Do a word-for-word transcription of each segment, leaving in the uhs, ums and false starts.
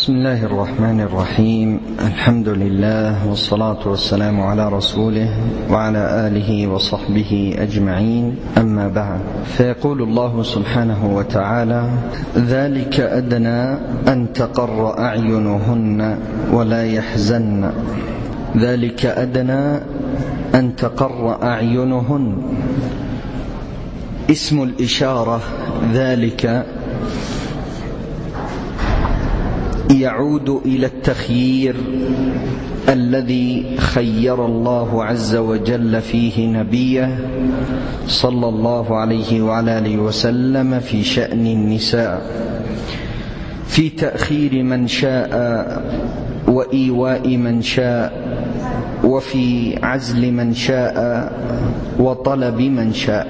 بسم الله الرحمن الرحيم. الحمد لله والصلاة والسلام على رسوله وعلى آله وصحبه أجمعين، أما بعد. فيقول الله سبحانه وتعالى: ذلك أدنى أن تقر أعينهن ولا يحزن. ذلك أدنى أن تقر أعينهن. اسم الإشارة ذلك يعود إلى التخيير الذي خير الله عز وجل فيه نبيه صلى الله عليه وعلى آله وسلم في شأن النساء، في تأخير من شاء وإيواء من شاء، وفي عزل من شاء وطلب من شاء،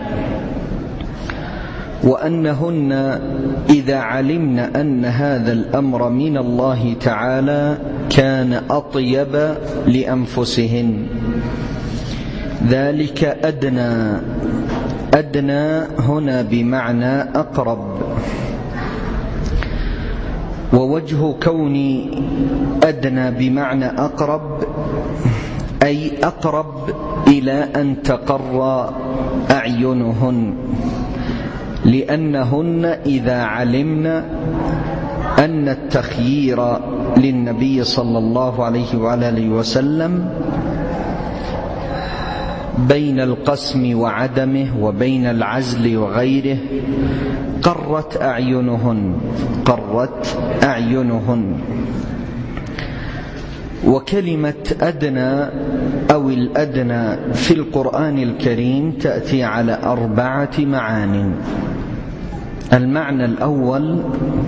وأنهن إذا علمن أن هذا الأمر من الله تعالى كان أطيب لأنفسهن. ذلك أدنى. أدنى هنا بمعنى أقرب، ووجه كون أدنى بمعنى أقرب أي أقرب إلى أن تقر أعينهن، لأنهن إذا علمن أن التخيير للنبي صلى الله عليه وعلى آله وسلم بين القسم وعدمه وبين العزل وغيره قرت أعينهن قرت أعينهن. وكلمة أدنى أو الأدنى في القرآن الكريم تأتي على أربعة معان. المعنى الأول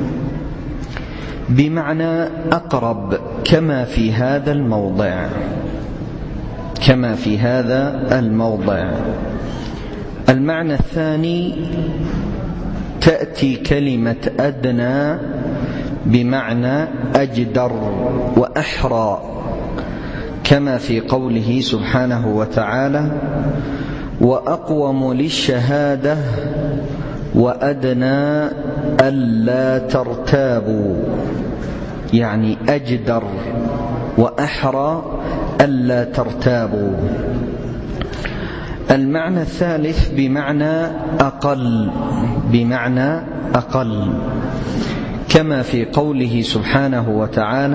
بمعنى أقرب كما في هذا الموضع كما في هذا الموضع. المعنى الثاني تأتي كلمة أدنى بمعنى أجدر وأحرى، كما في قوله سبحانه وتعالى: وأقوم للشهادة وأدنى ألا ترتابوا، يعني أجدر وأحرى ألا ترتابوا. المعنى الثالث بمعنى أقل بمعنى أقل كما في قوله سبحانه وتعالى: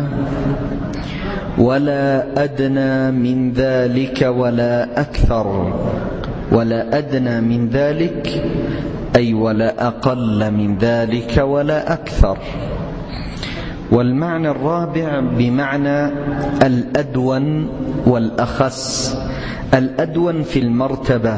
ولا أدنى من ذلك ولا أكثر. ولا أدنى من ذلك أي ولا أقل من ذلك ولا أكثر. والمعنى الرابع بمعنى الأدون والأخص. الأدون في المرتبة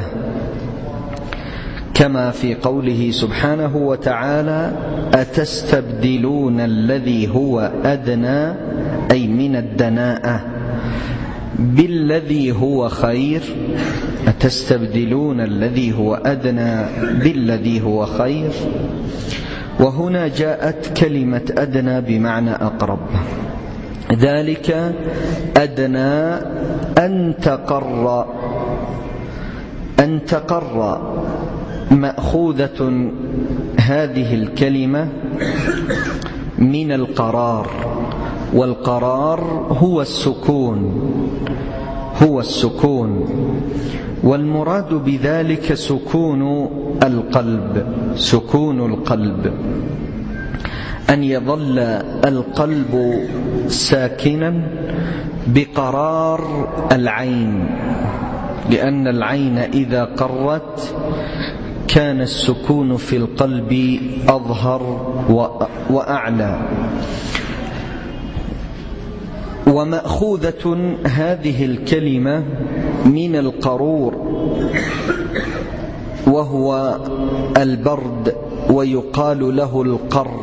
كما في قوله سبحانه وتعالى: أتستبدلون الذي هو أدنى أي من الدناءة بالذي هو خير. أتستبدلون الذي هو أدنى بالذي هو خير. وهنا جاءت كلمة أدنى بمعنى أقرب. ذلك أدنى أن تقر أن تقر مأخوذة هذه الكلمة من القرار، والقرار هو السكون هو السكون والمراد بذلك سكون القلب سكون القلب أن يظل القلب ساكنا بقرار العين، لأن العين إذا قرت كان السكون في القلب أظهر وأعلى. ومأخوذة هذه الكلمة من القرور وهو البرد، ويقال له القر.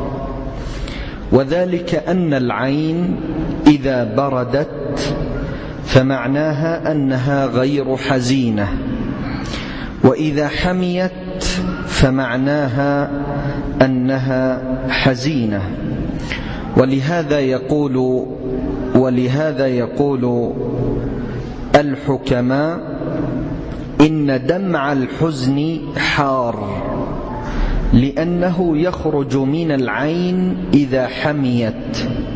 وذلك أن العين إذا بردت فمعناها أنها غير حزينة، وإذا حميت فمعناها أنها حزينة. ولهذا يقول ولهذا يقول الحكماء: إن دمع الحزن حار، لأنه يخرج من العين إذا حميت،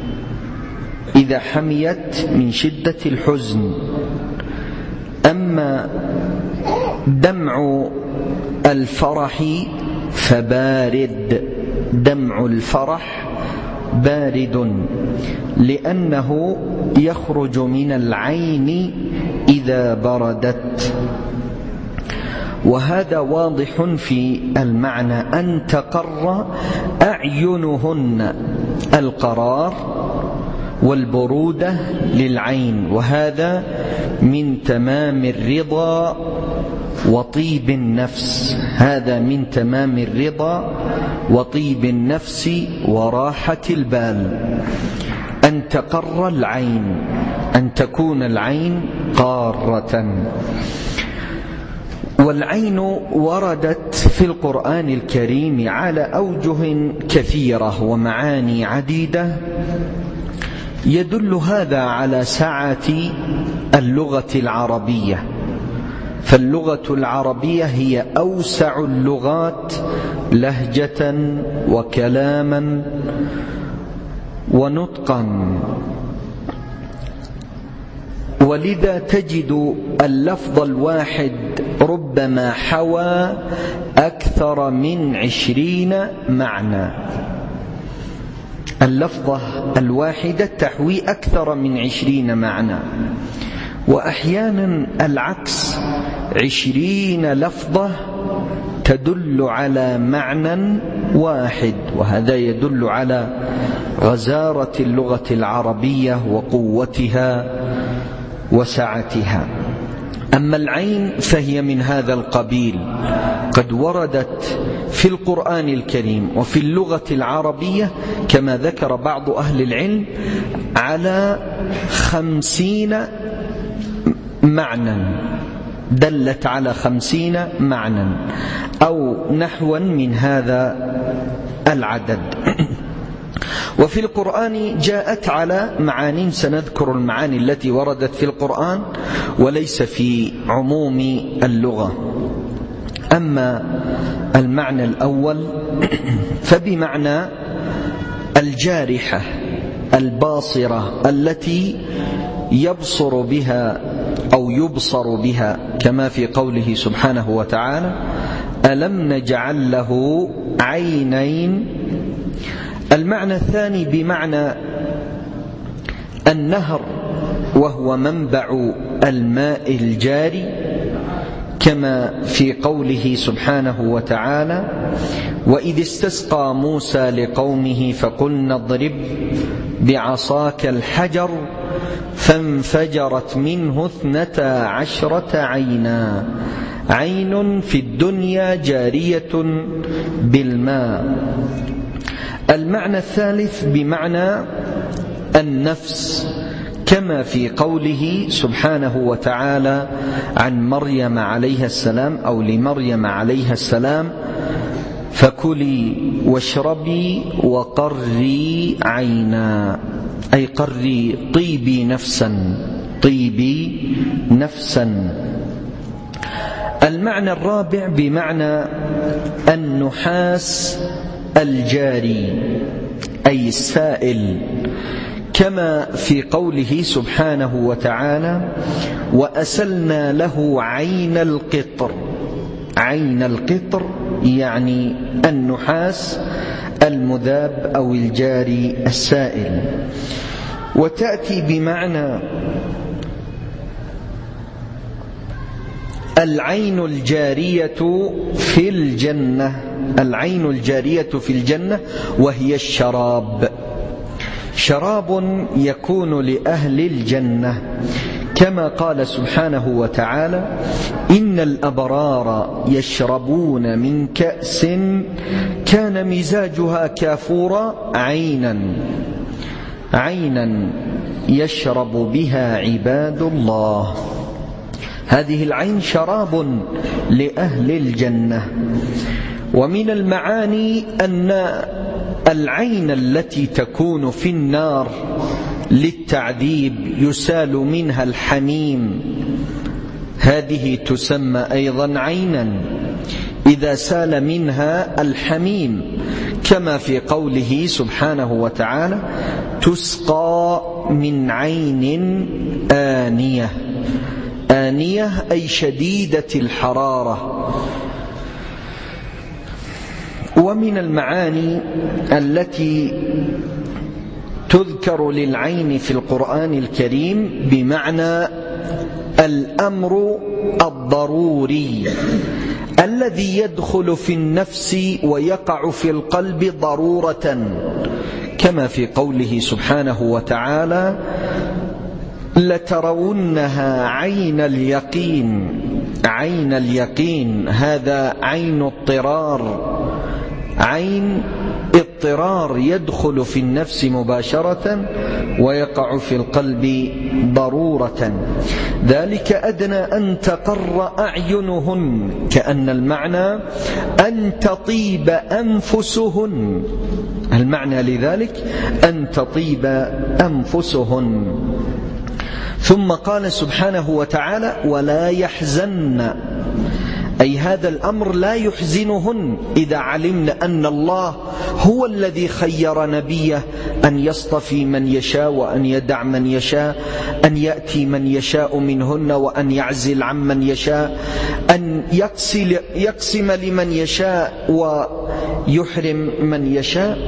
إذا حميت من شدة الحزن. أما دمع الفرح فبارد، دمع الفرح بارد لأنه يخرج من العين إذا بردت. وهذا واضح في المعنى، أن تقر أعينهن، القرار والبرودة للعين، وهذا من تمام الرضا وطيب النفس، هذا من تمام الرضا وطيب النفس وراحة البال، أن تقر العين، أن تكون العين قارة. والعين وردت في القرآن الكريم على أوجه كثيرة ومعاني عديدة، يدل هذا على سعة اللغة العربية، فاللغة العربية هي أوسع اللغات لهجة وكلاما ونطقا، ولذا تجد اللفظ الواحد ربما حوى أكثر من عشرين معنى، اللفظة الواحدة تحوي أكثر من عشرين معنى، وأحيانا العكس، عشرين لفظة تدل على معنى واحد، وهذا يدل على غزارة اللغة العربية وقوتها وسعتها. أما العين فهي من هذا القبيل، قد وردت في القرآن الكريم وفي اللغة العربية كما ذكر بعض أهل العلم على خمسين معنى، دلت على خمسين معنى أو نحوا من هذا العدد. وفي القرآن جاءت على معاني، سنذكر المعاني التي وردت في القرآن وليس في عموم اللغة. أما المعنى الأول فبمعنى الجارحة الباصرة التي يبصر بها أو يبصر بها، كما في قوله سبحانه وتعالى: ألم نجعل له عينين. المعنى الثاني بمعنى النهر، وهو منبع الماء الجاري، كما في قوله سبحانه وتعالى: وإذ استسقى موسى لقومه فقلنا اضرب بعصاك الحجر فانفجرت منه اثنتا عشرة عينا، عين في الدنيا جارية بالماء. المعنى الثالث بمعنى النفس، كما في قوله سبحانه وتعالى عن مريم عليها السلام أو لمريم عليها السلام: فكلي واشربي وقري عينا، أي قري طيبي نفسا، طيبي نفسا. المعنى الرابع بمعنى النحاس الجاري أي السائل، كما في قوله سبحانه وتعالى: وأسلنا له عين القطر. عين القطر يعني النحاس المذاب أو الجاري السائل. وتأتي بمعنى العين الجارية في الجنة، العين الجارية في الجنة، وهي الشراب، شراب يكون لأهل الجنة، كما قال سبحانه وتعالى: إن الأبرار يشربون من كأس كان مزاجها كافورا عينا، عينا يشرب بها عباد الله. هذه العين شراب لأهل الجنة. ومن المعاني أن العين التي تكون في النار للتعذيب يسال منها الحميم، هذه تسمى أيضا عينا إذا سال منها الحميم، كما في قوله سبحانه وتعالى تسقى من عين آنية. آنية أي شديدة الحرارة. ومن المعاني التي تذكر للعين في القرآن الكريم بمعنى الأمر الضروري الذي يدخل في النفس ويقع في القلب ضرورة، كما في قوله سبحانه وتعالى لترونها عين اليقين. عين اليقين هذا عين اضطرار، عين اضطرار يدخل في النفس مباشرة ويقع في القلب ضرورة. ذلك أدنى أن تقر أعينهن، كأن المعنى أن تطيب أنفسهن. المعنى لذلك أن تطيب أنفسهن. ثم قال سبحانه وتعالى ولا يحزن، أي هذا الأمر لا يحزنهن إذا علمن أن الله هو الذي خير نبيه أن يصطفي من يشاء وأن يدع من يشاء، أن يأتي من يشاء منهن وأن يعزل عمن يشاء، أن يقسم لمن يشاء ويحرم من يشاء.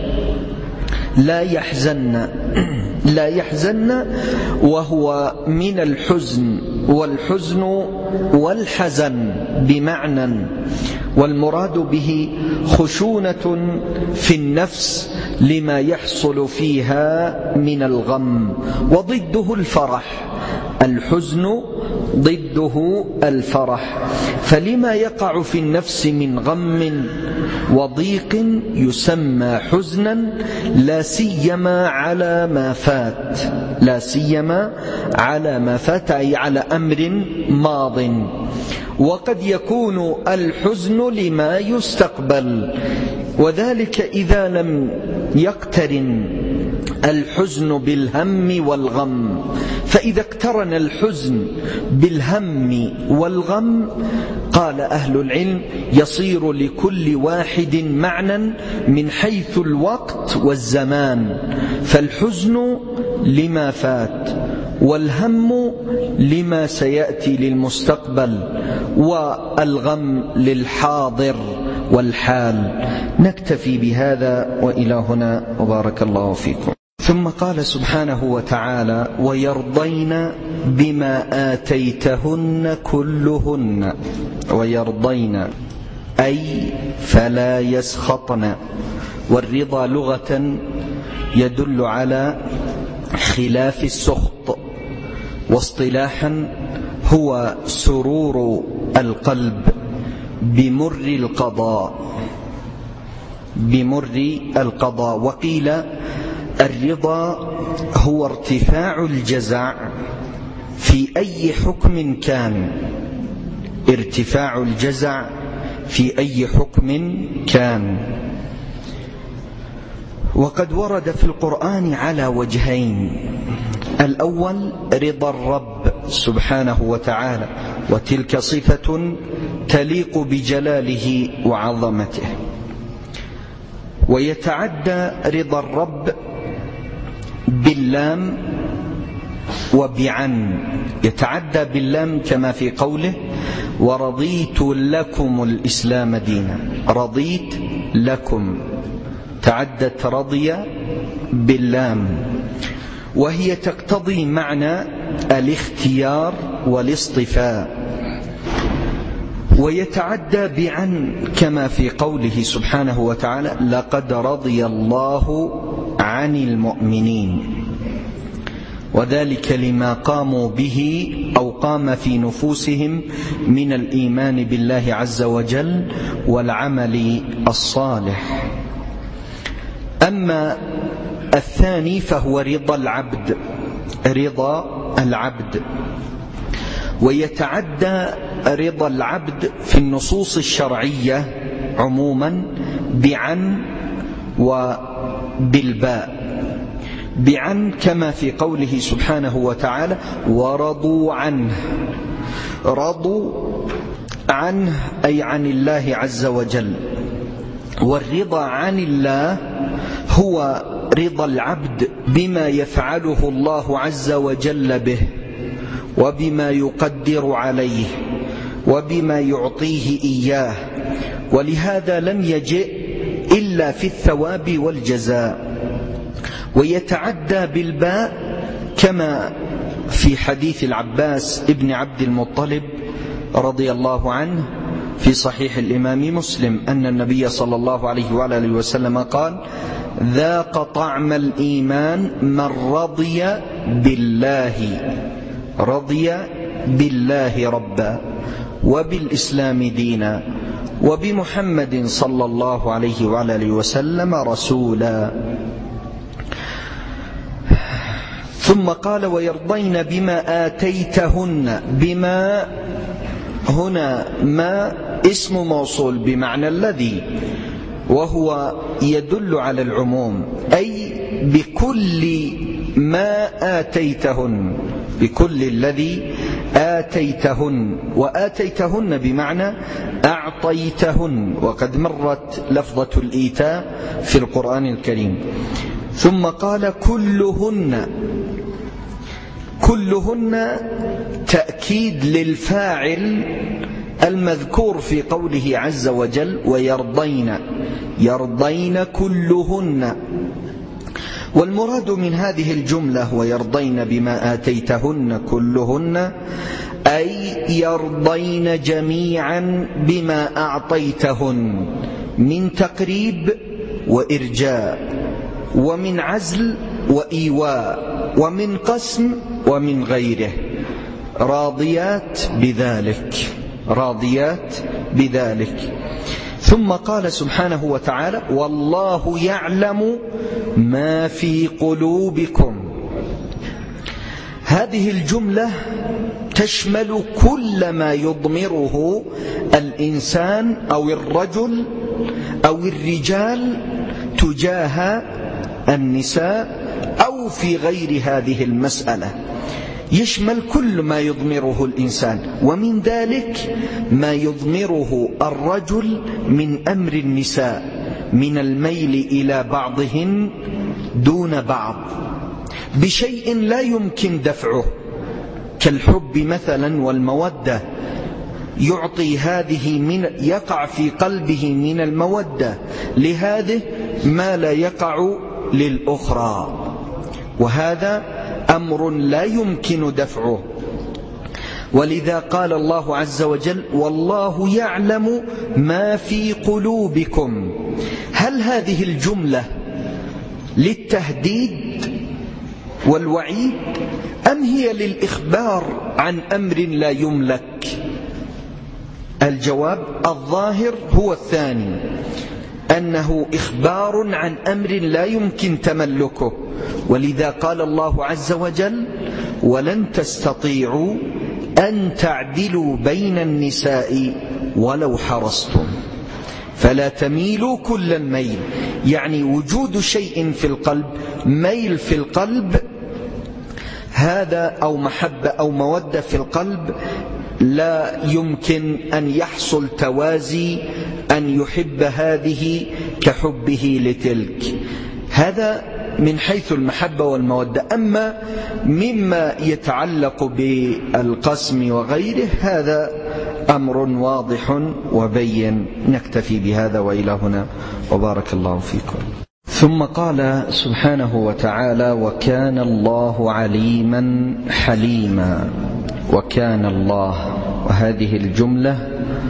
لا يحزن، لا يحزن وهو من الحزن، والحزن والحزن بمعنى، والمراد به خشونة في النفس لما يحصل فيها من الغم، وضده الفرح. الحزن ضده الفرح، فلما يقع في النفس من غم وضيق يسمى حزنا، لا سيما على ما فات، لا سيما على ما فات أي على أمر ماض. وقد يكون الحزن لما يستقبل، وذلك إذا لم يقترن الحزن بالهم والغم. فإذا اقترن الحزن بالهم والغم قال أهل العلم يصير لكل واحد معنى من حيث الوقت والزمان، فالحزن لما فات، والهم لما سيأتي للمستقبل، والغم للحاضر والحال. نكتفي بهذا وإلى هنا وبارك الله فيكم. ثم قال سبحانه وتعالى ويرضين بما آتيتهن كلهن. ويرضين أي فلا يسخطن، والرضا لغة يدل على خلاف السخط، واصطلاحا هو سرور القلب بمر القضاء، بمر القضاء. وقيل الرضا هو ارتفاع الجزع في أي حكم كان، ارتفاع الجزع في أي حكم كان. وقد ورد في القرآن على وجهين: الأول رضا الرب سبحانه وتعالى، وتلك صفة تليق بجلاله وعظمته. ويتعدى رضا الرب باللام وبعن، يتعدى باللام كما في قوله ورضيت لكم الإسلام دينا. رضيت لكم تعدت رضي باللام، وهي تقتضي معنى الاختيار والاصطفاء. ويتعدى بعن كما في قوله سبحانه وتعالى لقد رضي الله عن المؤمنين، وذلك لما قاموا به أو قام في نفوسهم من الإيمان بالله عز وجل والعمل الصالح. أما الثاني فهو رضا العبد، رضا العبد. ويتعدى رضا العبد في النصوص الشرعية عموما بعن وبالباء. بعن كما في قوله سبحانه وتعالى ورضوا عنه. رضوا عنه أي عن الله عز وجل، والرضا عن الله هو رضا العبد بما يفعله الله عز وجل به، وبما يقدر عليه، وبما يعطيه إياه، ولهذا لم يجئ إلا في الثواب والجزاء. ويتعدى بالباء كما في حديث العباس ابن عبد المطلب رضي الله عنه في صحيح الإمام مسلم أن النبي صلى الله عليه وآله وسلم قال: ذاق طعم الإيمان من رضي بالله رضي بالله ربا، وبالإسلام دينا، وبمحمد صلى الله عليه وآله وسلم رسولا. ثم قال: ويرضين بما آتيتهن. بما هنا ما اسم موصول بمعنى الذي، وهو يدل على العموم، أي بكل ما آتيتهن، بكل الذي آتيتهن. وآتيتهن بمعنى أعطيتهن، وقد مرت لفظة الإيتاء في القرآن الكريم. ثم قال: كلهن. كلهن تأكيد للفاعل المذكور في قوله عز وجل: ويرضين، يرضين كلهن. والمراد من هذه الجملة ويرضين بما آتيتهن كلهن، أي يرضين جميعا بما أعطيتهن من تقريب وإرجاء، ومن عزل وإيواء، ومن قسم ومن غيره، راضيات بذلك، راضيات بذلك. ثم قال سبحانه وتعالى: والله يعلم ما في قلوبكم. هذه الجملة تشمل كل ما يضمره الإنسان أو الرجل أو الرجال تجاه النساء أو في غير هذه المسألة، يشمل كل ما يضمره الإنسان، ومن ذلك ما يضمره الرجل من أمر النساء من الميل إلى بعضهن دون بعض بشيء لا يمكن دفعه، كالحب مثلا والمودة. يعطي هذه من يقع في قلبه من المودة لهذه ما لا يقع للأخرى، وهذا أمر لا يمكن دفعه. ولذا قال الله عز وجل: والله يعلم ما في قلوبكم. هل هذه الجملة للتهديد والوعيد، أم هي للإخبار عن أمر لا يملك؟ الجواب الظاهر هو الثاني، أنه إخبار عن أمر لا يمكن تملكه. ولذا قال الله عز وجل: ولن تستطيعوا أن تعدلوا بين النساء ولو حرصتم فلا تميلوا كل الميل. يعني وجود شيء في القلب، ميل في القلب، هذا أو محبة أو مودة في القلب، لا يمكن أن يحصل توازي أن يحب هذه كحبه لتلك. هذا من حيث المحبة والمودة. أما مما يتعلق بالقسم وغيره هذا أمر واضح وبين. نكتفي بهذا وإلى هنا، وبارك الله فيكم. ثم قال سبحانه وتعالى: وكان الله عليما حليما. وكان الله، وهذه الجملة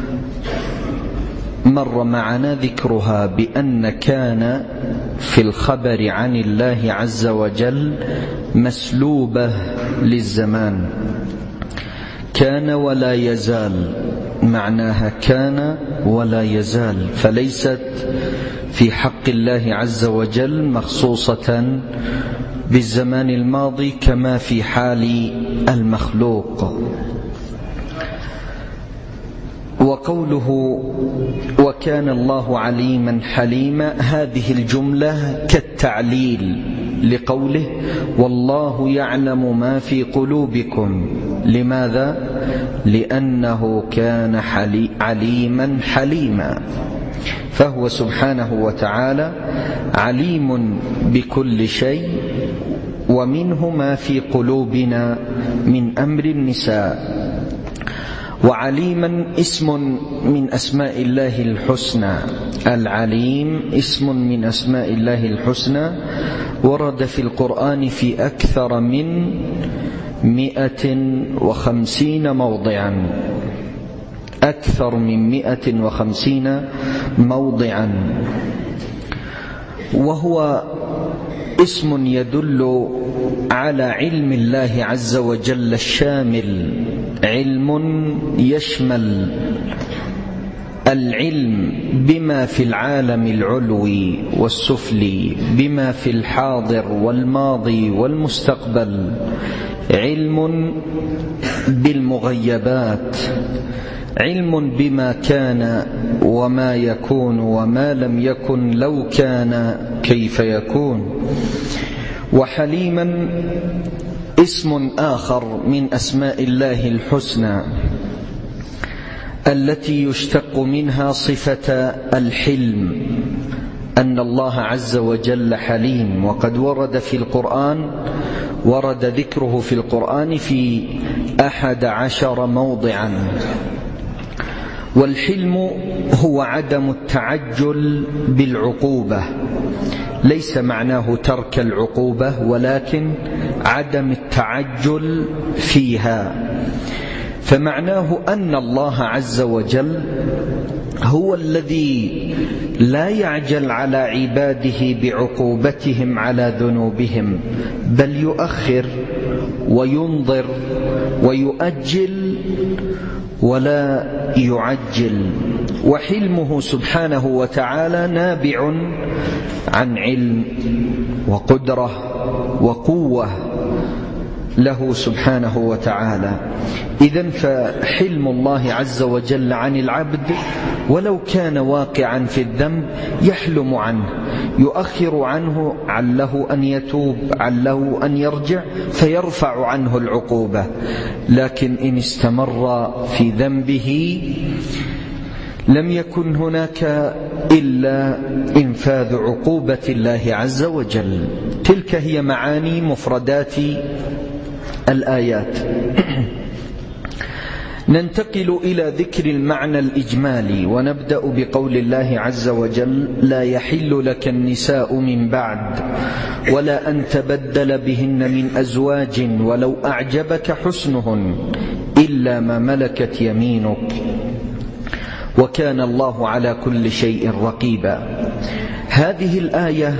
مر معنا ذكرها بأن كان في الخبر عن الله عز وجل مسلوبة للزمان، كان ولا يزال، معناها كان ولا يزال، فليست في حق الله عز وجل مخصوصة بالزمان الماضي كما في حال المخلوق. وقوله وكان الله عليما حليما، هذه الجملة كالتعليل لقوله والله يعلم ما في قلوبكم. لماذا؟ لأنه كان حلي عليما حليما، فهو سبحانه وتعالى عليم بكل شيء، ومنه ما في قلوبنا من أمر النساء. وعليما اسم من أسماء الله الحسنى، العليم اسم من أسماء الله الحسنى، ورد في القرآن في أكثر من مئة وخمسين موضعا، أكثر من مئة وخمسين موضعا، وهو اسم يدل على علم الله عز وجل الشامل، علم يشمل العلم بما في العالم العلوي والسفلي، بما في الحاضر والماضي والمستقبل، علم بالمغيبات، علم بما كان وما يكون وما لم يكن لو كان كيف يكون. وحليما اسم آخر من أسماء الله الحسنى التي يشتق منها صفة الحلم، أن الله عز وجل حليم، وقد ورد في القرآن، ورد ذكره في القرآن في أحد عشر موضعا. والحلم هو عدم التعجل بالعقوبة، ليس معناه ترك العقوبة، ولكن عدم التعجل فيها. فمعناه أن الله عز وجل هو الذي لا يعجل على عباده بعقوبتهم على ذنوبهم، بل يؤخر وينظر ويؤجل ولا يعجل. وحلمه سبحانه وتعالى نابع عن علم وقدرة وقوة له سبحانه وتعالى. إذن فحلم الله عز وجل عن العبد ولو كان واقعا في الذنب يحلم عنه، يؤخر عنه عله أن يتوب، عله أن يرجع فيرفع عنه العقوبة. لكن إن استمر في ذنبه لم يكن هناك إلا إنفاذ عقوبة الله عز وجل. تلك هي معاني مفردات الآيات. ننتقل إلى ذكر المعنى الإجمالي، ونبدأ بقول الله عز وجل: لا يحل لك النساء من بعد ولا أن تبدل بهن من أزواج ولو أعجبك حسنهن إلا ما ملكت يمينك وكان الله على كل شيء رقيبا. هذه الآية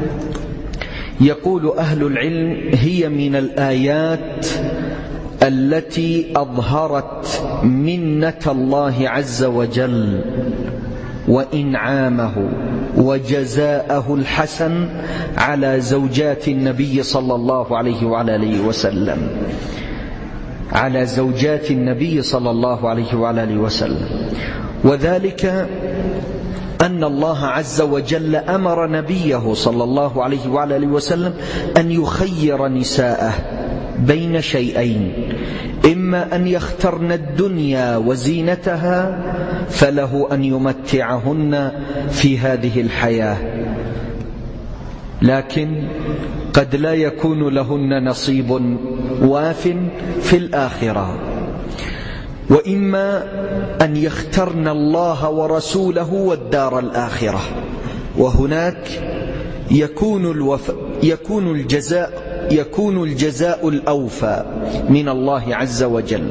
يقول أهل العلم هي من الآيات التي أظهرت منة الله عز وجل وإنعامه وجزاءه الحسن على زوجات النبي صلى الله عليه وعلى آله وسلم، على زوجات النبي صلى الله عليه وعلى آله وسلم. وذلك أن الله عز وجل أمر نبيه صلى الله عليه وعلى آله وسلم أن يخير نساءه بين شيئين: إما أن يخترن الدنيا وزينتها فله أن يمتعهن في هذه الحياة، لكن قد لا يكون لهن نصيب واف في الآخرة، وإما أن يخترن الله ورسوله والدار الآخرة، وهناك يكون الوف... يكون الجزاء يكون الجزاء الأوفى من الله عز وجل.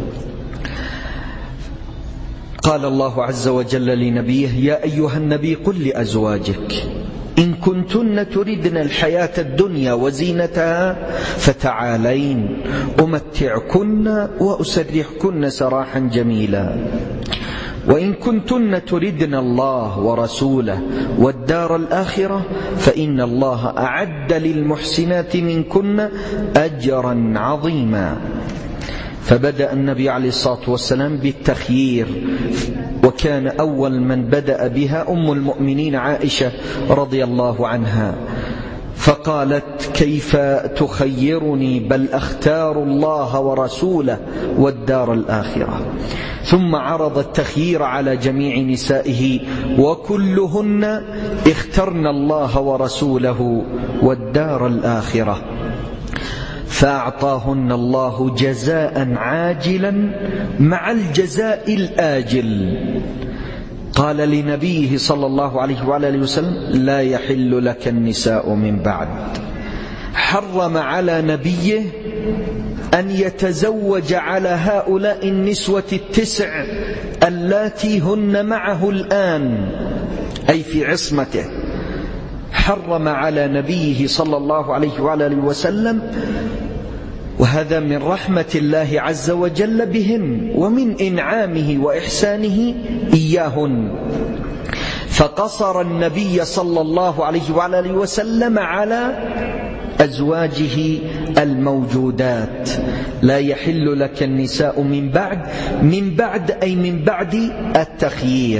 قال الله عز وجل لنبيه: يا أيها النبي قل لأزواجك إن كنتن تردن الحياة الدنيا وزينتها فتعالين أمتعكن وأسرحكن سراحا جميلا، وإن كنتن تردن الله ورسوله والدار الآخرة فإن الله أعد للمحسنات منكن أجرا عظيما. فبدأ النبي عليه الصلاة والسلام بالتخيير، وكان أول من بدأ بها أم المؤمنين عائشة رضي الله عنها، فقالت: كيف تخيرني؟ بل أختار الله ورسوله والدار الآخرة. ثم عرض التخيير على جميع نسائه وكلهن اخترن الله ورسوله والدار الآخرة، فأعطاهن الله جزاء عاجلا مع الجزاء الآجل. قال لنبيه صلى الله عليه وعلى وسلم: لا يحل لك النساء من بعد. حرم على نبيه أن يتزوج على هؤلاء النسوة التسع اللاتي هن معه الآن، أي في عصمته. حرم على نبيه صلى الله عليه وعلى وسلم، وهذا من رحمة الله عز وجل بهن ومن إنعامه وإحسانه إياهن، فقصر النبي صلى الله عليه وعلى وسلم على أزواجه الموجودات. لا يحل لك النساء من بعد، من بعد أي من بعد التخيير،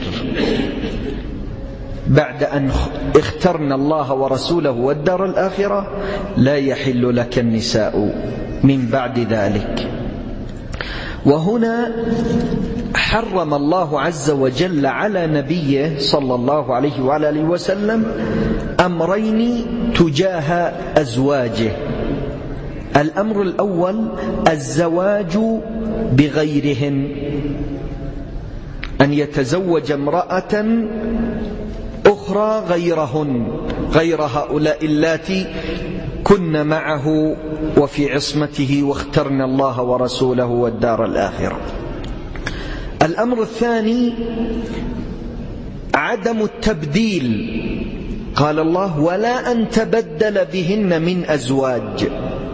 بعد أن اخترنا الله ورسوله والدار الآخرة لا يحل لك النساء من بعد ذلك. وهنا حرم الله عز وجل على نبيه صلى الله عليه وعلى وسلم أمرين تجاه أزواجه. الأمر الأول الزواج بغيرهن، أن يتزوج امرأة أخرى غيرهن، غير هؤلاء اللاتي كن معه وفي عصمته واخترنا الله ورسوله والدار الآخرة. الأمر الثاني عدم التبديل. قال الله: ولا أن تبدل بهن من أزواج.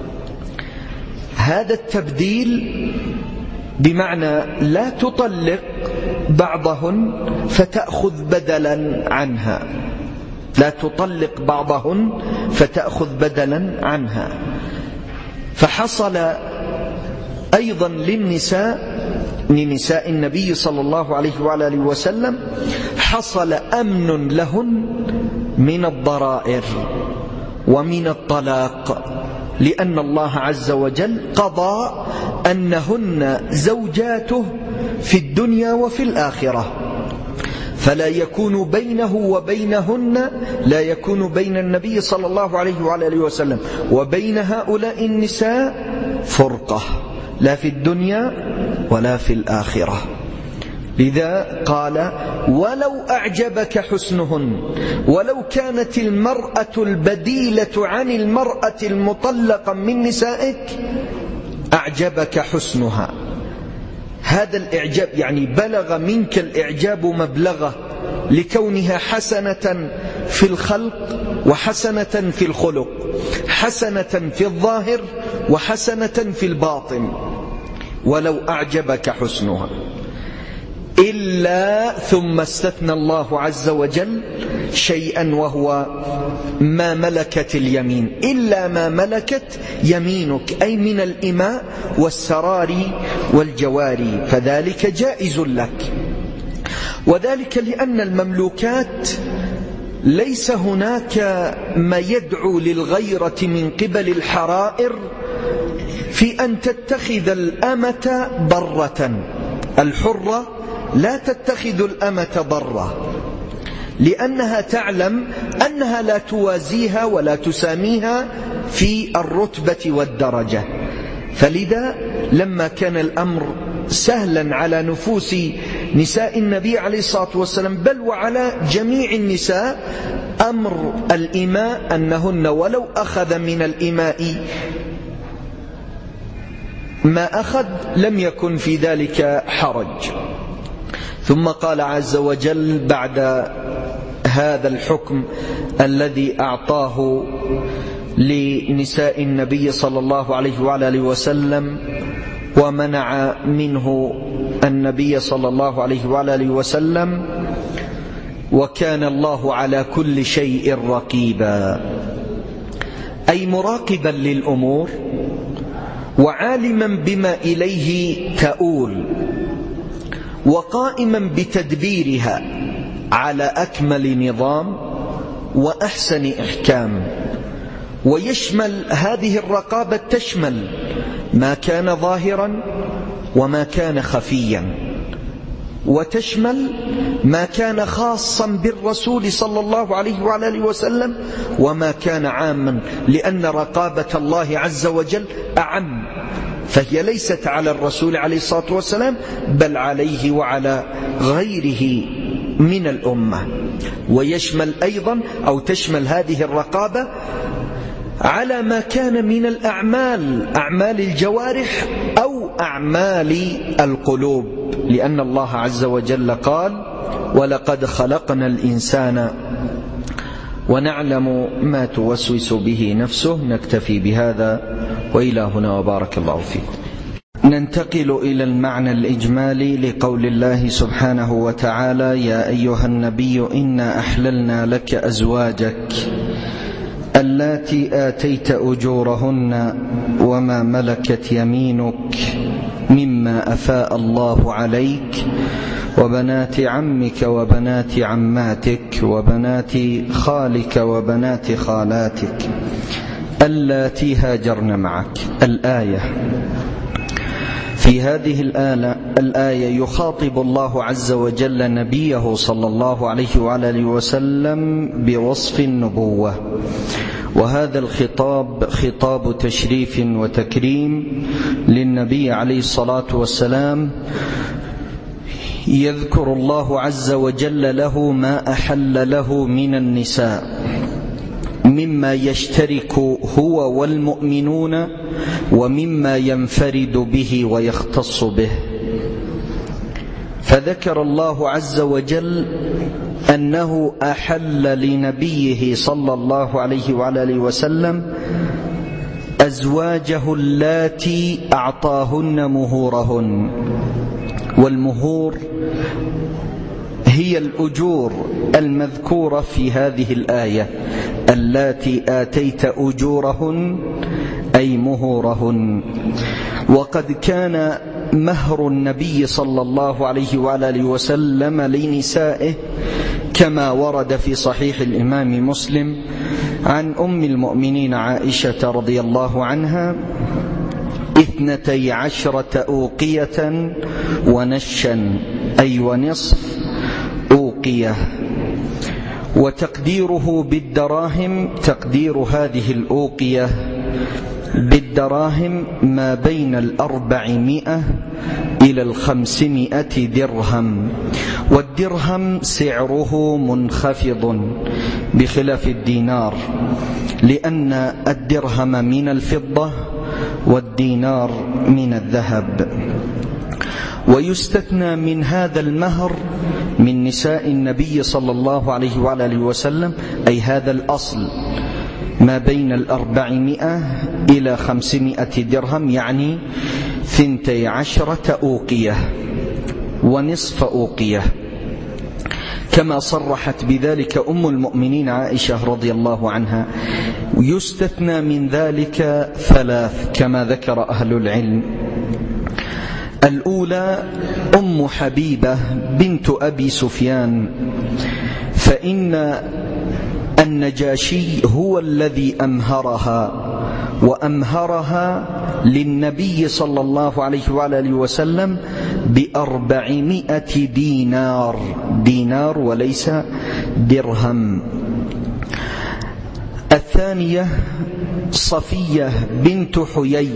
هذا التبديل بمعنى لا تطلق بعضهن فتأخذ بدلا عنها، لا تطلق بعضهن فتأخذ بدلا عنها. فحصل أيضا للنساء، لنساء النبي صلى الله عليه وعلى آله وسلم، حصل أمن لهن من الضرائر ومن الطلاق، لأن الله عز وجل قضى أنهن زوجاته في الدنيا وفي الآخرة، فلا يكون بينه وبينهن، لا يكون بين النبي صلى الله عليه وعلى آله وسلم وبين هؤلاء النساء فرقة، لا في الدنيا ولا في الآخرة. لذا قال: ولو أعجبك حسنهن، ولو كانت المرأة البديلة عن المرأة المطلقة من نسائك أعجبك حسنها. هذا الإعجاب يعني بلغ منك الإعجاب مبلغه لكونها حسنة في الخلق وحسنة في الخلق، حسنة في الظاهر وحسنة في الباطن. ولو أعجبك حسنها إلا، ثم استثنى الله عز وجل شيئا وهو ما ملكت اليمين، إلا ما ملكت يمينك، أي من الإماء والسرار والجواري، فذلك جائز لك. وذلك لأن المملوكات ليس هناك ما يدعو للغيرة من قبل الحرائر في أن تتخذ الأمة ضرة. الحرة لا تتخذ الأمة ضرة، لأنها تعلم أنها لا توازيها ولا تساميها في الرتبة والدرجة. فلذا لما كان الأمر سهلا على نفوس نساء النبي عليه الصلاة والسلام بل وعلى جميع النساء أمر الإماء أنهن ولو أخذ من الإماء ما أخذ لم يكن في ذلك حرج. ثم قال عز وجل بعد هذا الحكم الذي أعطاه لنساء النبي صلى الله عليه وعلى آله وسلم ومنع منه النبي صلى الله عليه وعلى آله وسلم: وكان الله على كل شيء رقيبا، أي مراقبا للأمور وعالما بما إليه تؤول، وقائما بتدبيرها على أكمل نظام وأحسن إحكام، ويشمل هذه الرقابة تشمل ما كان ظاهرا وما كان خفيا، وتشمل ما كان خاصا بالرسول صلى الله عليه وعلى آله وسلم وما كان عاما، لأن رقابة الله عز وجل أعم، فهي ليست على الرسول عليه الصلاة والسلام بل عليه وعلى غيره من الأمة. ويشمل أيضا أو تشمل هذه الرقابة على ما كان من الأعمال، أعمال الجوارح أو أعمال القلوب، لأن الله عز وجل قال: ولقد خلقنا الإنسان ونعلم ما توسوس به نفسه. نكتفي بهذا وإلى هنا وبارك الله فيكم. ننتقل إلى المعنى الإجمالي لقول الله سبحانه وتعالى: يا أيها النبي إنا أحللنا لك أزواجك اللاتي آتيت أجورهن وما ملكت يمينك مما أفاء الله عليك وبنات عمك وبنات عماتك وبنات خالك وبنات خالاتك اللاتي هاجرن معك. الآية. في هذه الآية يخاطب الله عز وجل نبيه صلى الله عليه وعلى آله وسلم بوصف النبوة، وهذا الخطاب خطاب تشريف وتكريم للنبي عليه الصلاة والسلام. يذكر الله عز وجل له ما أحل له من النساء مما يشترك هو والمؤمنون ومما ينفرد به ويختص به. فذكر الله عز وجل أنه أحل لنبيه صلى الله عليه وعلى آله وسلم أزواجه اللاتي أعطاهن مهورهن، والمهور هي الأجور المذكورة في هذه الآية، اللاتي آتيت أجورهن أي مهورهن. وقد كان مهر النبي صلى الله عليه وعلى آله وسلم لنسائه كما ورد في صحيح الإمام مسلم عن أم المؤمنين عائشة رضي الله عنها: اثنتي عشرة أوقية ونشا أي ونصف أوقية. وتقديره بالدراهم، تقدير هذه الأوقية بالدراهم ما بين الأربعمائة إلى الخمسمائة درهم، والدرهم سعره منخفض بخلاف الدينار، لأن الدرهم من الفضة والدينار من الذهب. ويستثنى من هذا المهر من نساء النبي صلى الله عليه وعلى آله وسلم، أي هذا الأصل ما بين الأربعمائة إلى خمسمائة درهم، يعني ثنتي عشرة أوقية ونصف أوقية، كما صرحت بذلك أم المؤمنين عائشة رضي الله عنها. يستثنى من ذلك ثلاث كما ذكر أهل العلم. الأولى أم حبيبة بنت أبي سفيان، فإن النجاشي هو الذي أمهرها، وأمهرها للنبي صلى الله عليه وعلى آله وسلم بأربعمائة دينار، دينار وليس درهم. الثانية صفية بنت حيي،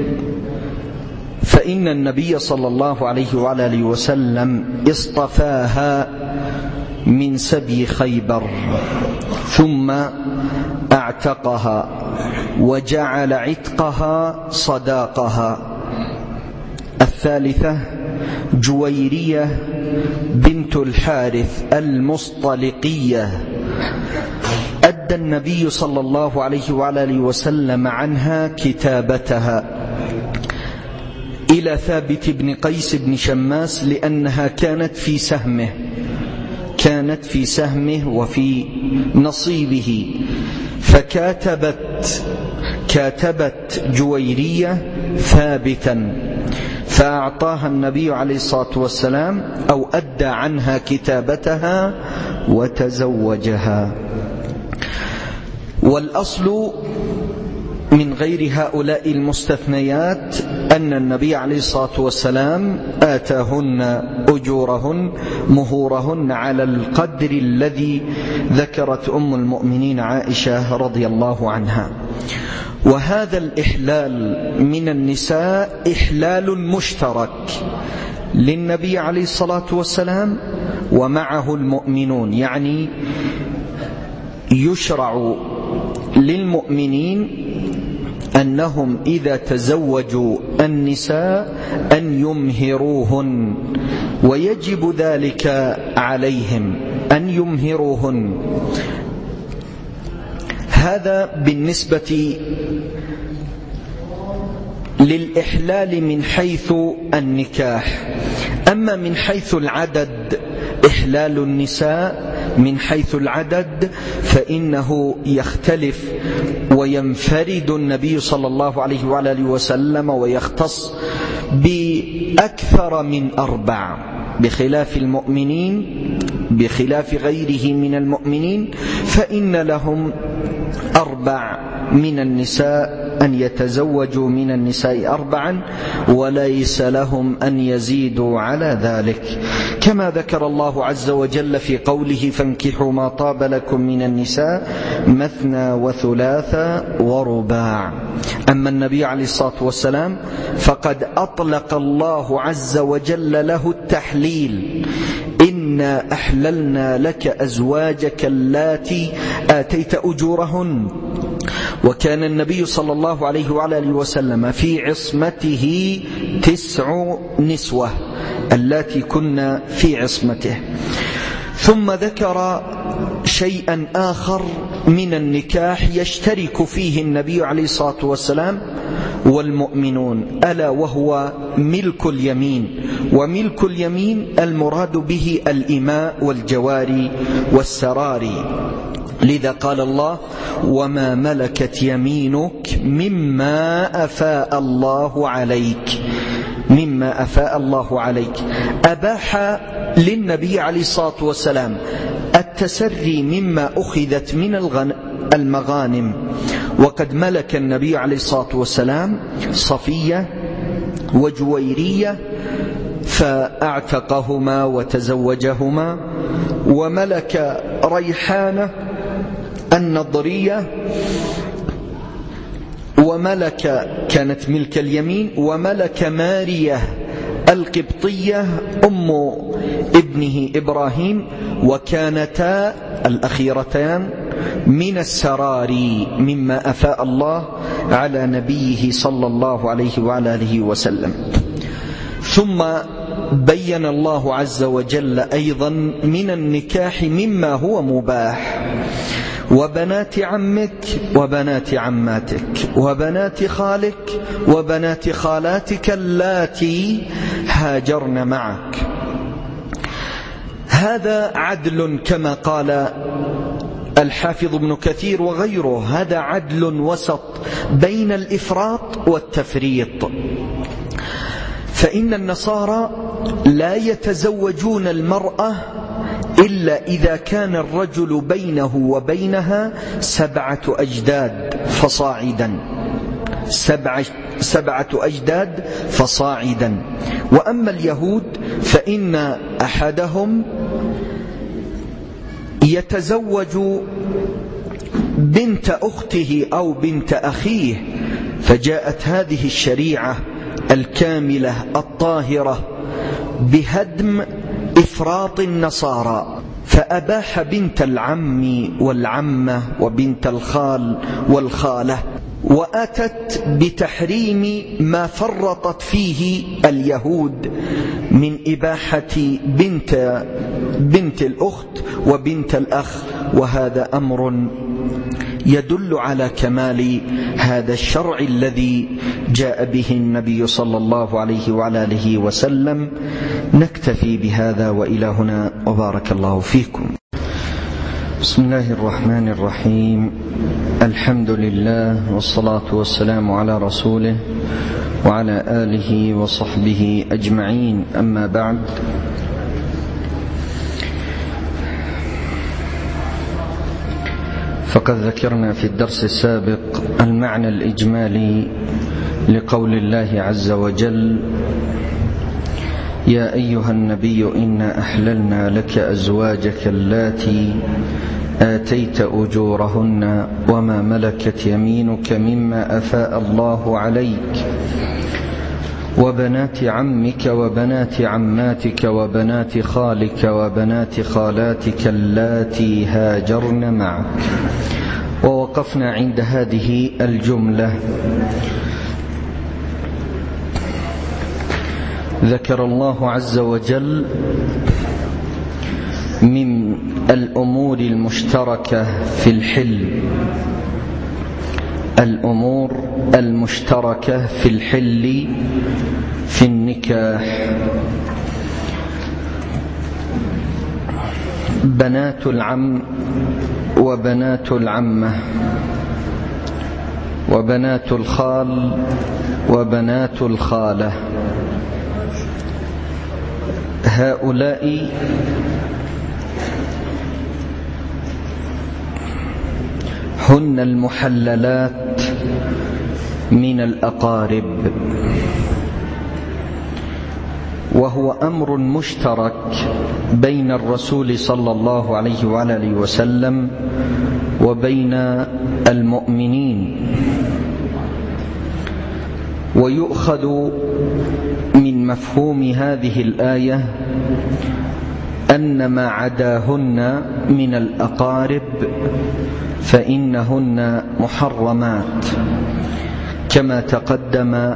فإن النبي صلى الله عليه وعلى آله وسلم اصطفاها من سبي خيبر ثم اعتقها وجعل عتقها صداقها. الثالثة جويرية بنت الحارث المصطلقية، أدى النبي صلى الله عليه وعلى آله وسلم عنها كتابتها إلى ثابت بن قيس بن شماس، لأنها كانت في سهمه كانت في سهمه وفي نصيبه، فكاتبت كاتبت جويرية ثابتا، فأعطاها النبي عليه الصلاة والسلام أو أدى عنها كتابتها وتزوجها. والأصل من غير هؤلاء المستثنيات أن النبي عليه الصلاة والسلام آتاهن أجورهن مهورهن على القدر الذي ذكرت أم المؤمنين عائشة رضي الله عنها. وهذا الإحلال من النساء إحلال مشترك للنبي عليه الصلاة والسلام ومعه المؤمنون، يعني يشرع للمؤمنين أنهم إذا تزوجوا النساء أن يمهروهن، ويجب ذلك عليهم أن يمهروهن. هذا بالنسبة للإحلال من حيث النكاح. أما من حيث العدد، إحلال النساء من حيث العدد فإنه يختلف، وينفرد النبي صلى الله عليه وعلى آله وسلم ويختص بأكثر من أربع، بخلاف المؤمنين بخلاف غيره من المؤمنين فإن لهم أربع من النساء، أن يتزوجوا من النساء أربعا وليس لهم أن يزيدوا على ذلك، كما ذكر الله عز وجل في قوله فانكحوا ما طاب لكم من النساء مثنى وثلاث ورباع. أما النبي عليه الصلاة والسلام فقد أطلق الله عز وجل له التحليل: إنا أحللنا لك أزواجك اللاتي آتيت أجورهن. وكان النبي صلى الله عليه وعلى آله وسلم في عصمته تسع نسوة اللاتي كن في عصمته. ثم ذكر شيئا آخر من النكاح يشترك فيه النبي عليه الصلاة والسلام والمؤمنون، ألا وهو ملك اليمين. وملك اليمين المراد به الإماء والجواري والسراري، لذا قال الله وما ملكت يمينك مما أفاء الله عليك مما أفاء الله عليك أباح للنبي عليه الصلاة والسلام التسري مما أخذت من المغانم، وقد ملك النبي عليه الصلاة والسلام صفية وجويرية فأعتقهما وتزوجهما، وملك ريحانة النضرية، وملك كانت ملك اليمين، وملك مارية القبطية أم ابنه إبراهيم، وكانتا الأخيرتان من السراري مما أفاء الله على نبيه صلى الله عليه وعلى آله وسلم. ثم بين الله عز وجل أيضا من النكاح مما هو مباح: وبنات عمك وبنات عماتك وبنات خالك وبنات خالاتك اللاتي هاجرن معك. هذا عدل كما قال الحافظ ابن كثير وغيره، هذا عدل وسط بين الإفراط والتفريط. فإن النصارى لا يتزوجون المرأة إلا إذا كان الرجل بينه وبينها سبعة أجداد فصاعدا سبعة, سبعة أجداد فصاعدا. وأما اليهود فإن أحدهم يتزوج بنت أخته أو بنت أخيه، فجاءت هذه الشريعة الكاملة الطاهرة بهدم إفراط النصارى، فأباح بنت العم والعمة وبنت الخال والخالة، وأتت بتحريم ما فرطت فيه اليهود من إباحة بنت بنت الأخت وبنت الأخ. وهذا أمر يدل على كمال هذا الشرع الذي جاء به النبي صلى الله عليه وعلى آله وسلم. نكتفي بهذا وإلى هنا، وبارك الله فيكم. بسم الله الرحمن الرحيم. الحمد لله والصلاة والسلام على رسوله وعلى آله وصحبه أجمعين، أما بعد. فقد ذكرنا في الدرس السابق المعنى الإجمالي لقول الله عز وجل: يا أيها النبي إنا أحللنا لك أزواجك اللاتي آتيت أجورهن وما ملكت يمينك مما أفاء الله عليك وبنات عمك وبنات عماتك وبنات خالك وبنات خالاتك اللاتي هاجرن معك. ووقفنا عند هذه الجملة. ذكر الله عز وجل من الأمور المشتركة في الحل الأمور المشتركة في الحل في النكاح: بنات العم وبنات العمة وبنات الخال وبنات الخالة. هؤلاء هن المحللات من الأقارب، وهو أمر مشترك بين الرسول صلى الله عليه وآله وسلم وبين المؤمنين. ويؤخذ من مفهوم هذه الآية أن ما عداهن من الأقارب فإنهن محرمات، كما تقدم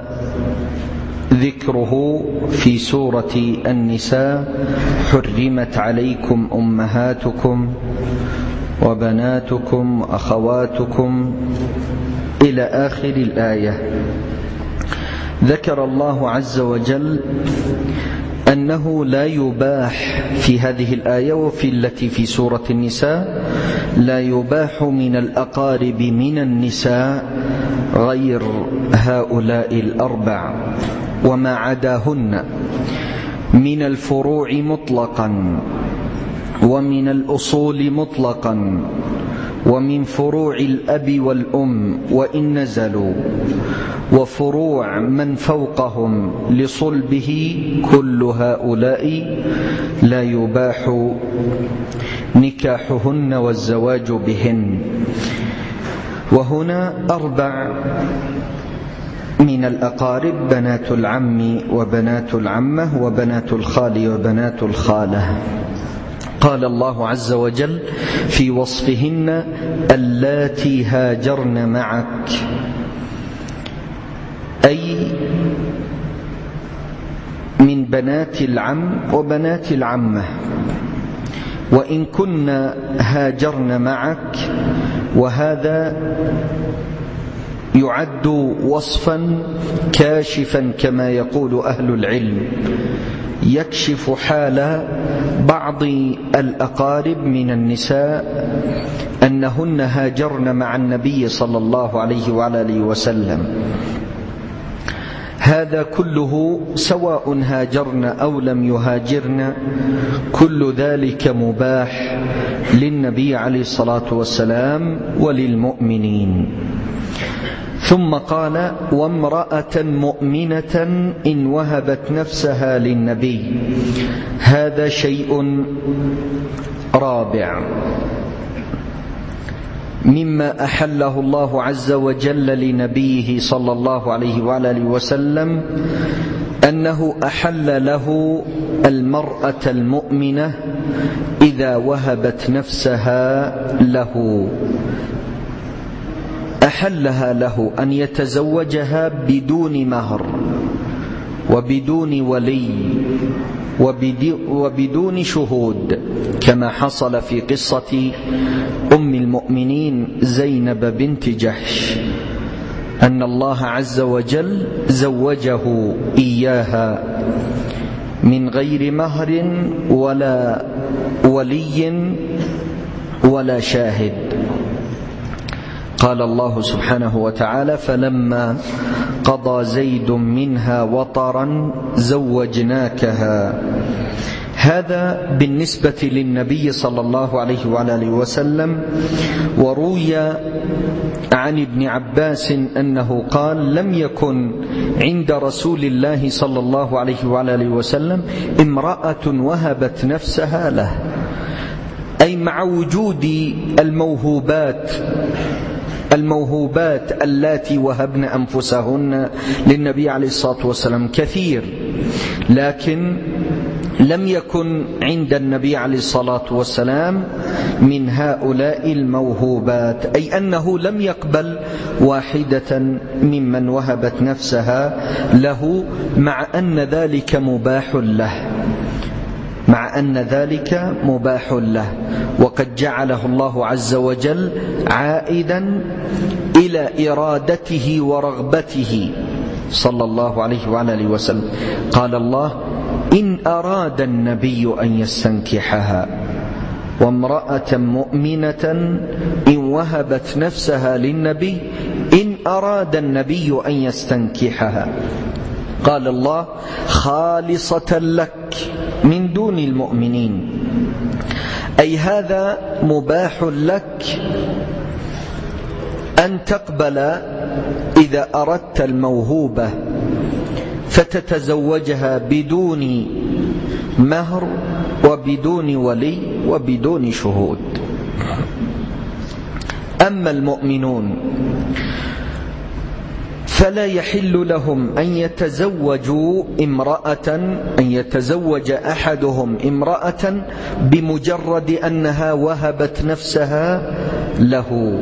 ذكره في سورة النساء: حرمت عليكم أمهاتكم وبناتكم وأخواتكم إلى آخر الآية. ذكر الله عز وجل أنه لا يباح في هذه الآية وفي التي في سورة النساء لا يباح من الأقارب من النساء غير هؤلاء الأربع، وما عداهن من الفروع مطلقا ومن الأصول مطلقا ومن فروع الأب والأم وإن نزلوا وفروع من فوقهم لصلبه، كل هؤلاء لا يباح نكاحهن والزواج بهن. وهنا أربع من الأقارب: بنات العم وبنات العمة وبنات الخال وبنات الخالة. قال الله عز وجل في وصفهن: اللاتي هاجرن معك، أي من بنات العم وبنات العمة، وإن كنا هاجرن معك. وهذا يعد وصفا كاشفا كما يقول أهل العلم، يكشف حال بعض الأقارب من النساء أنهن هاجرن مع النبي صلى الله عليه وآله وسلم. هذا كله سواء هاجرن أو لم يهاجرن، كل ذلك مباح للنبي عليه الصلاة والسلام وللمؤمنين. ثم قال: وامرأة مؤمنة إن وهبت نفسها للنبي. هذا شيء رابع مما أحله الله عز وجل لنبيه صلى الله عليه وآله وسلم، أنه أحل له المرأة المؤمنة إذا وهبت نفسها له، أحلها له أن يتزوجها بدون مهر وبدون ولي وبدون شهود، كما حصل في قصة أم المؤمنين زينب بنت جحش، أن الله عز وجل زوجه إياها من غير مهر ولا ولي ولا شاهد. قال الله سبحانه وتعالى: فلما قضى زيد منها وطرا زوجناكها. هذا بالنسبة للنبي صلى الله عليه وعلى آله وسلم. وروي عن ابن عباس أنه قال: لم يكن عند رسول الله صلى الله عليه وعلى آله وسلم امرأة وهبت نفسها له، أي مع وجود الموهوبات الموهوبات اللاتي وهبن أنفسهن للنبي عليه الصلاة والسلام كثير، لكن لم يكن عند النبي عليه الصلاة والسلام من هؤلاء الموهوبات، أي أنه لم يقبل واحدة ممن وهبت نفسها له، مع أن ذلك مباح له مع أن ذلك مباح له وقد جعله الله عز وجل عائدا إلى إرادته ورغبته صلى الله عليه وعلى آله وسلم. قال الله: إن أراد النبي أن يستنكحها وامرأة مؤمنة إن وهبت نفسها للنبي إن أراد النبي أن يستنكحها، قال الله: خالصة لك من دون المؤمنين، أي هذا مباح لك أن تقبل إذا أردت الموهوبة فتتزوجها بدون مهر وبدون ولي وبدون شهود. أما المؤمنون فلا يحل لهم أن يتزوجوا امرأة أن يتزوج أحدهم امرأة بمجرد أنها وهبت نفسها له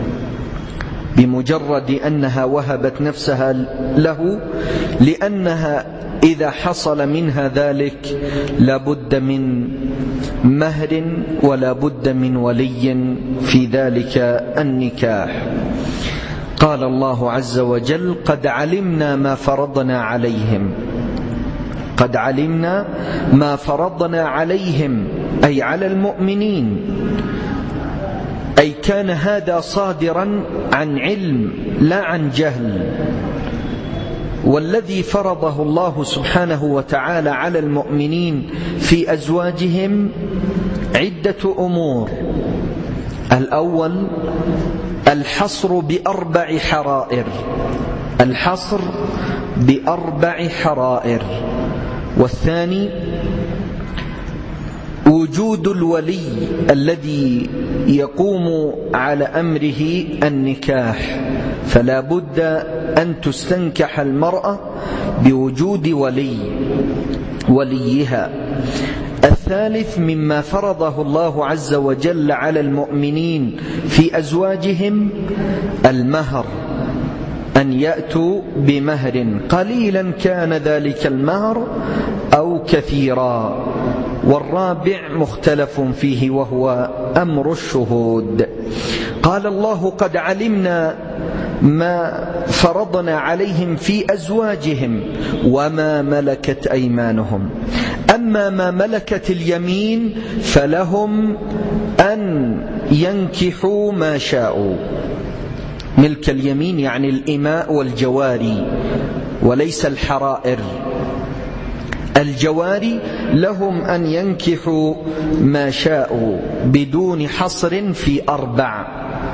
بمجرد أنها وهبت نفسها له لأنها إذا حصل منها ذلك لابد من مهر ولا بد من ولي في ذلك النكاح. قال الله عز وجل: قد علمنا ما فرضنا عليهم قد علمنا ما فرضنا عليهم أي على المؤمنين، أي كان هذا صادرا عن علم لا عن جهل. والذي فرضه الله سبحانه وتعالى على المؤمنين في أزواجهم عدة أمور. الأول الحصر بأربع حرائر الحصر بأربع حرائر والثاني وجود الولي الذي يقوم على أمره النكاح، فلا بد أن تستنكح المرأة بوجود ولي وليها. الثالث مما فرضه الله عز وجل على المؤمنين في أزواجهم المهر، أن يأتوا بمهر قليلا كان ذلك المهر أو كثيرا. والرابع مختلف فيه وهو أمر الشهود. قال الله: قد علمنا ما فرضنا عليهم في أزواجهم وما ملكت أيمانهم. أما ما ملكت اليمين فلهم أن ينكحوا ما شاءوا. ملك اليمين يعني الإماء والجواري وليس الحرائر. الجواري لهم أن ينكحوا ما شاءوا بدون حصر في أربع،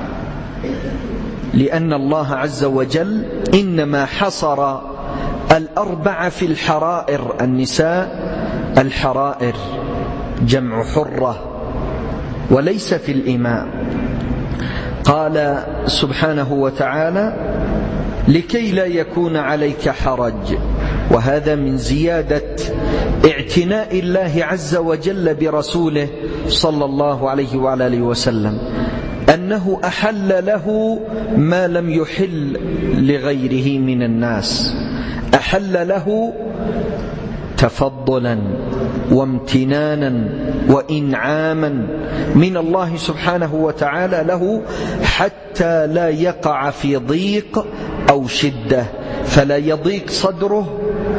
لأن الله عز وجل إنما حصر الأربع في الحرائر. النساء الحرائر جمع حرة وليس في الإماء. قال سبحانه وتعالى: لكي لا يكون عليك حرج. وهذا من زيادة اعتناء الله عز وجل برسوله صلى الله عليه وعلى آله وسلم، أنه أحل له ما لم يحل لغيره من الناس، أحل له تفضلا وامتنانا وإنعاما من الله سبحانه وتعالى له، حتى لا يقع في ضيق أو شدة، فلا يضيق صدره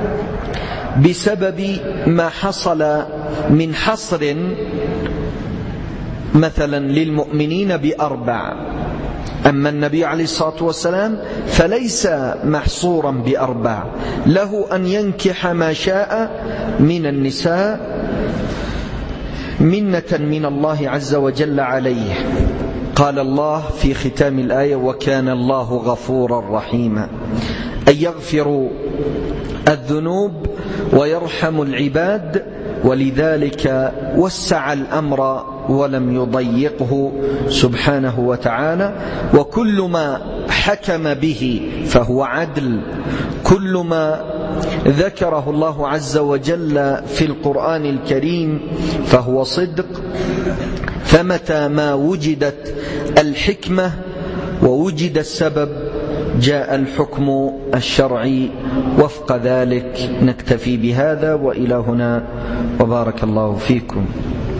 بسبب ما حصل من حصر مثلا للمؤمنين بأربع. أما النبي عليه الصلاة والسلام فليس محصورا بأربع، له أن ينكح ما شاء من النساء منة من الله عز وجل عليه. قال الله في ختام الآية: وكان الله غفورا رحيما، أي يغفر الذنوب ويرحم العباد، ولذلك وسع الأمر ولم يضيقه سبحانه وتعالى. وكل ما حكم به فهو عدل، كل ما ذكره الله عز وجل في القرآن الكريم فهو صدق. فمتى ما وجدت الحكمة ووجد السبب جاء الحكم الشرعي وفق ذلك. نكتفي بهذا وإلى هنا، وبارك الله فيكم.